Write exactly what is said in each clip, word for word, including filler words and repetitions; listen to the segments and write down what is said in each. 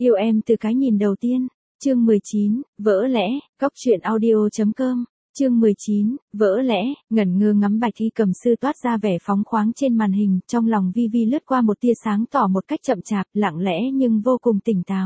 Yêu em từ cái nhìn đầu tiên. Chương mười chín, vỡ lẽ, góc truyện audio chấm com. Chương mười chín, vỡ lẽ, ngẩn ngơ ngắm Bạch Y Cầm Sư toát ra vẻ phóng khoáng trên màn hình, trong lòng Vi Vi lướt qua một tia sáng tỏ một cách chậm chạp, lặng lẽ nhưng vô cùng tỉnh táo.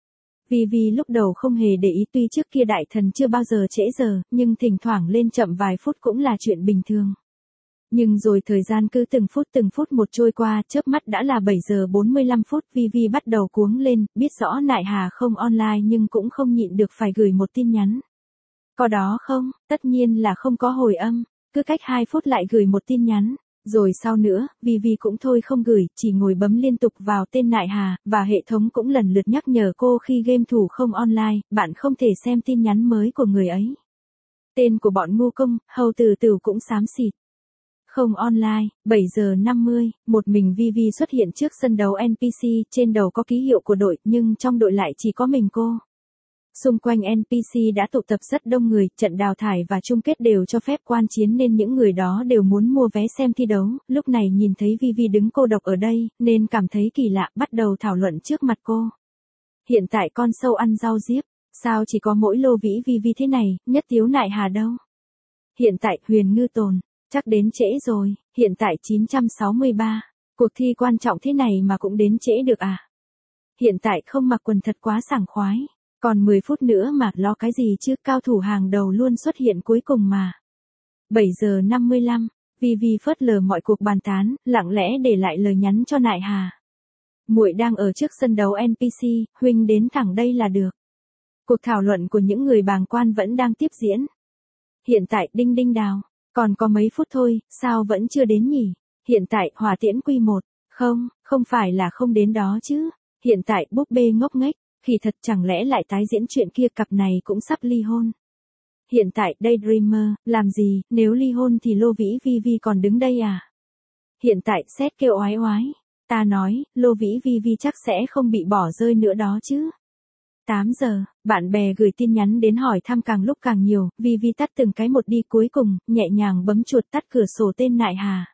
Vi Vi lúc đầu không hề để ý, tuy trước kia đại thần chưa bao giờ trễ giờ, nhưng thỉnh thoảng lên chậm vài phút cũng là chuyện bình thường. Nhưng rồi thời gian cứ từng phút từng phút một trôi qua, chớp mắt đã là bảy giờ bốn mươi lăm phút, Vi Vi bắt đầu cuống lên, biết rõ Nại Hà không online nhưng cũng không nhịn được phải gửi một tin nhắn. Có đó không? Tất nhiên là không có hồi âm, cứ cách hai phút lại gửi một tin nhắn. Rồi sau nữa, Vi Vi cũng thôi không gửi, chỉ ngồi bấm liên tục vào tên Nại Hà, và hệ thống cũng lần lượt nhắc nhở cô khi game thủ không online, bạn không thể xem tin nhắn mới của người ấy. Tên của bọn ngu công, hầu từ từ cũng xám xịt. Không online, bảy giờ năm mươi, một mình Vi Vi xuất hiện trước sân đấu en pê xê, trên đầu có ký hiệu của đội, nhưng trong đội lại chỉ có mình cô. Xung quanh en pê xê đã tụ tập rất đông người, trận đào thải và chung kết đều cho phép quan chiến nên những người đó đều muốn mua vé xem thi đấu, lúc này nhìn thấy Vi Vi đứng cô độc ở đây, nên cảm thấy kỳ lạ, bắt đầu thảo luận trước mặt cô. Hiện tại con sâu ăn rau diếp, sao chỉ có mỗi Lô Vĩ Vi Vi thế này, Nhất Tiếu Nại Hà đâu? Hiện tại Huyền Ngư Tồn, chắc đến trễ rồi, hiện tại chín trăm sáu mươi ba, cuộc thi quan trọng thế này mà cũng đến trễ được à? Hiện tại không mặc quần thật quá sảng khoái. Còn mười phút nữa mà, lo cái gì chứ, cao thủ hàng đầu luôn xuất hiện cuối cùng mà. bảy giờ năm mươi lăm, Vi Vi phớt lờ mọi cuộc bàn tán, lặng lẽ để lại lời nhắn cho Nại Hà. Muội đang ở trước sân đấu en pê xê, huynh đến thẳng đây là được. Cuộc thảo luận của những người bàng quan vẫn đang tiếp diễn. Hiện tại đinh đinh đào, còn có mấy phút thôi, sao vẫn chưa đến nhỉ? Hiện tại hỏa tiễn quy một, không, không phải là không đến đó chứ. Hiện tại búp bê ngốc nghếch. Khi thật chẳng lẽ lại tái diễn chuyện kia, cặp này cũng sắp ly hôn. Hiện tại Daydreamer, làm gì, nếu ly hôn thì Lô Vĩ Vi Vi còn đứng đây à? Hiện tại Sét kêu oái oái. Ta nói, Lô Vĩ Vi Vi chắc sẽ không bị bỏ rơi nữa đó chứ. tám giờ, bạn bè gửi tin nhắn đến hỏi thăm càng lúc càng nhiều, Vi Vi tắt từng cái một đi, cuối cùng, nhẹ nhàng bấm chuột tắt cửa sổ tên Nại Hà.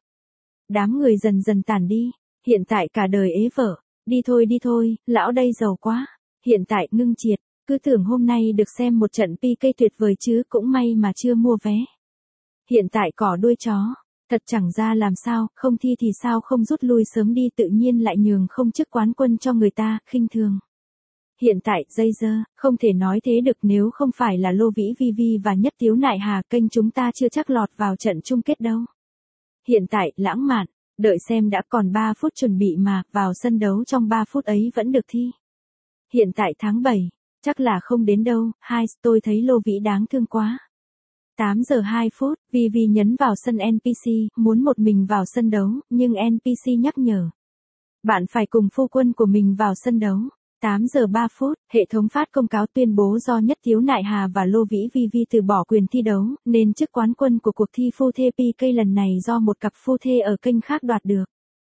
Đám người dần dần tản đi, hiện tại cả đời ế vợ, đi thôi đi thôi, lão đây giàu quá. Hiện tại Ngưng Triệt, cứ tưởng hôm nay được xem một trận pê ca tuyệt vời chứ, cũng may mà chưa mua vé. Hiện tại Cỏ Đuôi Chó, thật chẳng ra làm sao, không thi thì sao không rút lui sớm đi, tự nhiên lại nhường không chức quán quân cho người ta, khinh thường. Hiện tại Dây Dơ, không thể nói thế được, nếu không phải là Lô Vĩ Vi Vi và Nhất Tiếu Nại Hà, kênh chúng ta chưa chắc lọt vào trận chung kết đâu. Hiện tại Lãng Mạn, đợi xem đã, còn ba phút chuẩn bị mà, vào sân đấu trong ba phút ấy vẫn được thi. Hiện tại tháng bảy, chắc là không đến đâu, hai, tôi thấy Lô Vĩ đáng thương quá. tám giờ hai phút, Vi Vi nhấn vào sân en pê xê, muốn một mình vào sân đấu, nhưng en pê xê nhắc nhở. Bạn phải cùng phu quân của mình vào sân đấu. tám giờ ba phút, hệ thống phát công cáo tuyên bố do Nhất Tiếu Nại Hà và Lô Vĩ Vi Vi từ bỏ quyền thi đấu, nên chức quán quân của cuộc thi phu thê pê ca lần này do một cặp phu thê ở kênh khác đoạt được.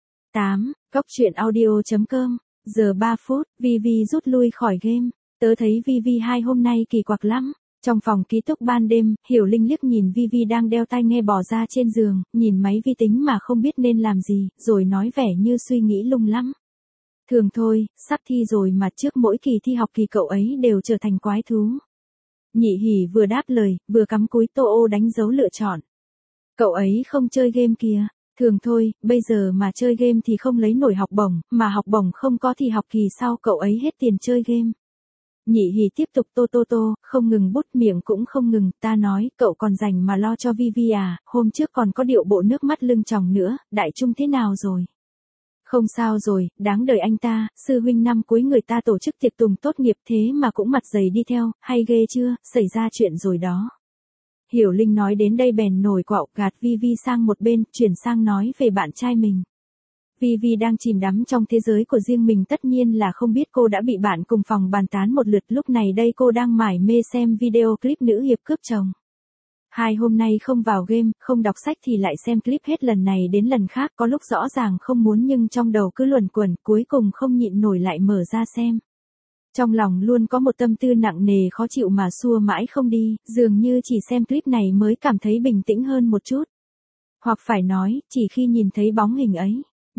tám, góc truyện audio chấm com. Giờ ba phút, Vi Vi rút lui khỏi game. Tớ thấy Vi Vi hai hôm nay kỳ quặc lắm. Trong phòng ký túc ban đêm, Hiểu Linh liếc nhìn Vi Vi đang đeo tai nghe bò ra trên giường, nhìn máy vi tính mà không biết nên làm gì, rồi nói vẻ như suy nghĩ lung lắm. Thường thôi, sắp thi rồi mà, trước mỗi kỳ thi học kỳ cậu ấy đều trở thành quái thú. Nhị Hỉ vừa đáp lời, vừa cắm cúi tô ô đánh dấu lựa chọn. Cậu ấy không chơi game kìa. Thường thôi, bây giờ mà chơi game thì không lấy nổi học bổng, mà học bổng không có thì học kỳ sau cậu ấy hết tiền chơi game. Nhị Hỉ tiếp tục tô tô tô, không ngừng bút, miệng cũng không ngừng, ta nói, cậu còn rảnh mà lo cho Vi Vi à, hôm trước còn có điệu bộ nước mắt lưng tròng nữa, đại trung thế nào rồi? Không sao rồi, đáng đời anh ta, sư huynh năm cuối người ta tổ chức tiệc tùng tốt nghiệp thế mà cũng mặt dày đi theo, hay ghê chưa, xảy ra chuyện rồi đó. Hiểu Linh nói đến đây bèn nổi quạo, gạt Vi Vi sang một bên, chuyển sang nói về bạn trai mình. Vi Vi đang chìm đắm trong thế giới của riêng mình, tất nhiên là không biết cô đã bị bạn cùng phòng bàn tán một lượt, lúc này đây cô đang mải mê xem video clip nữ hiệp cướp chồng. Hai hôm nay không vào game, không đọc sách thì lại xem clip hết lần này đến lần khác, có lúc rõ ràng không muốn nhưng trong đầu cứ luẩn quẩn, cuối cùng không nhịn nổi lại mở ra xem. Trong lòng luôn có một tâm tư nặng nề khó chịu mà xua mãi không đi, dường như chỉ xem clip này mới cảm thấy bình tĩnh hơn một chút. Hoặc phải nói, chỉ khi nhìn thấy bóng hình ấy,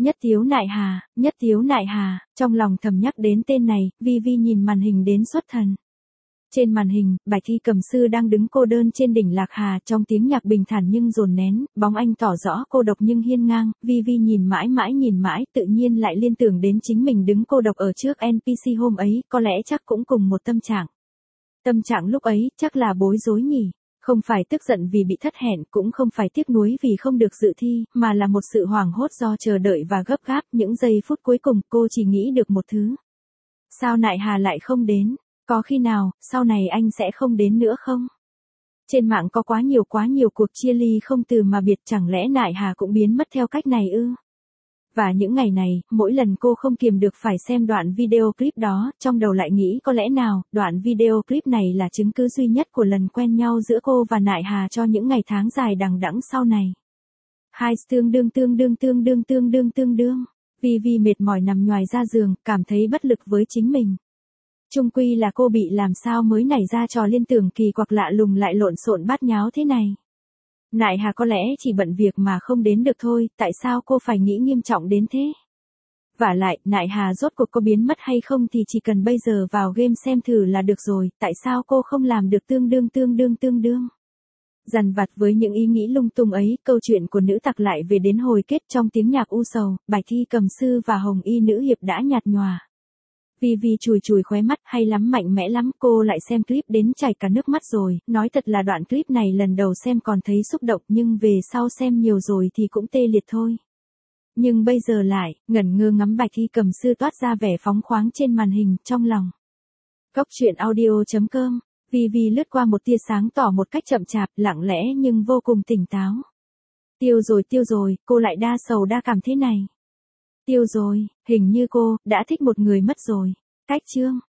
Nhất Tiếu Nại Hà, Nhất Tiếu Nại Hà, trong lòng thầm nhắc đến tên này, Vi Vi nhìn màn hình đến xuất thần. Trên màn hình, Bạch Thi Cầm Sư đang đứng cô đơn trên đỉnh Lạc Hà, trong tiếng nhạc bình thản nhưng dồn nén, bóng anh tỏ rõ cô độc nhưng hiên ngang, Vi Vi nhìn mãi mãi nhìn mãi, tự nhiên lại liên tưởng đến chính mình đứng cô độc ở trước en pê xê hôm ấy, có lẽ chắc cũng cùng một tâm trạng. Tâm trạng lúc ấy, chắc là bối rối nhỉ. Không phải tức giận vì bị thất hẹn, cũng không phải tiếc nuối vì không được dự thi, mà là một sự hoảng hốt do chờ đợi và gấp gáp. Những giây phút cuối cùng cô chỉ nghĩ được một thứ. Sao Nại Hà lại không đến? Có khi nào, sau này anh sẽ không đến nữa không? Trên mạng có quá nhiều quá nhiều cuộc chia ly không từ mà biệt, chẳng lẽ Nại Hà cũng biến mất theo cách này ư? Và những ngày này, mỗi lần cô không kiềm được phải xem đoạn video clip đó, trong đầu lại nghĩ có lẽ nào, đoạn video clip này là chứng cứ duy nhất của lần quen nhau giữa cô và Nại Hà cho những ngày tháng dài đằng đẵng sau này. Hai tương đương tương đương tương đương tương đương tương đương. Vi Vi mệt mỏi nằm nhoài ra giường, cảm thấy bất lực với chính mình. Chung quy là cô bị làm sao mới nảy ra trò liên tưởng kỳ quặc lạ lùng lại lộn xộn bát nháo thế này. Nại Hà có lẽ chỉ bận việc mà không đến được thôi, tại sao cô phải nghĩ nghiêm trọng đến thế? Vả lại, Nại Hà rốt cuộc có biến mất hay không thì chỉ cần bây giờ vào game xem thử là được rồi, tại sao cô không làm được tương đương tương đương tương đương? Dằn vặt với những ý nghĩ lung tung ấy, câu chuyện của nữ tặc lại về đến hồi kết trong tiếng nhạc u sầu, Bạch Thi Cầm Sư và Hồng Y Nữ Hiệp đã nhạt nhòa. Vi Vi chùi chùi khóe mắt, hay lắm, mạnh mẽ lắm, cô lại xem clip đến chảy cả nước mắt rồi, nói thật là đoạn clip này lần đầu xem còn thấy xúc động nhưng về sau xem nhiều rồi thì cũng tê liệt thôi. Nhưng bây giờ lại, ngẩn ngơ ngắm Bạch Thi Cầm Sư toát ra vẻ phóng khoáng trên màn hình, trong lòng. Cốc truyện audio chấm com, Vi Vi lướt qua một tia sáng tỏ một cách chậm chạp, lặng lẽ nhưng vô cùng tỉnh táo. Tiêu rồi tiêu rồi, cô lại đa sầu đa cảm thế này. Tiêu rồi, hình như cô, đã thích một người mất rồi. Cách chương.